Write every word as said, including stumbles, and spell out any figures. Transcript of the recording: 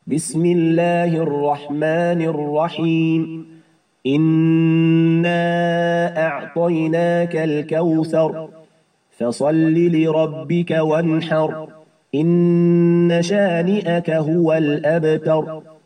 بسم الله الرحمن الرحيم إنا أعطيناك الكوثر فصل لربك وانحر إن شانئك هو الأبتر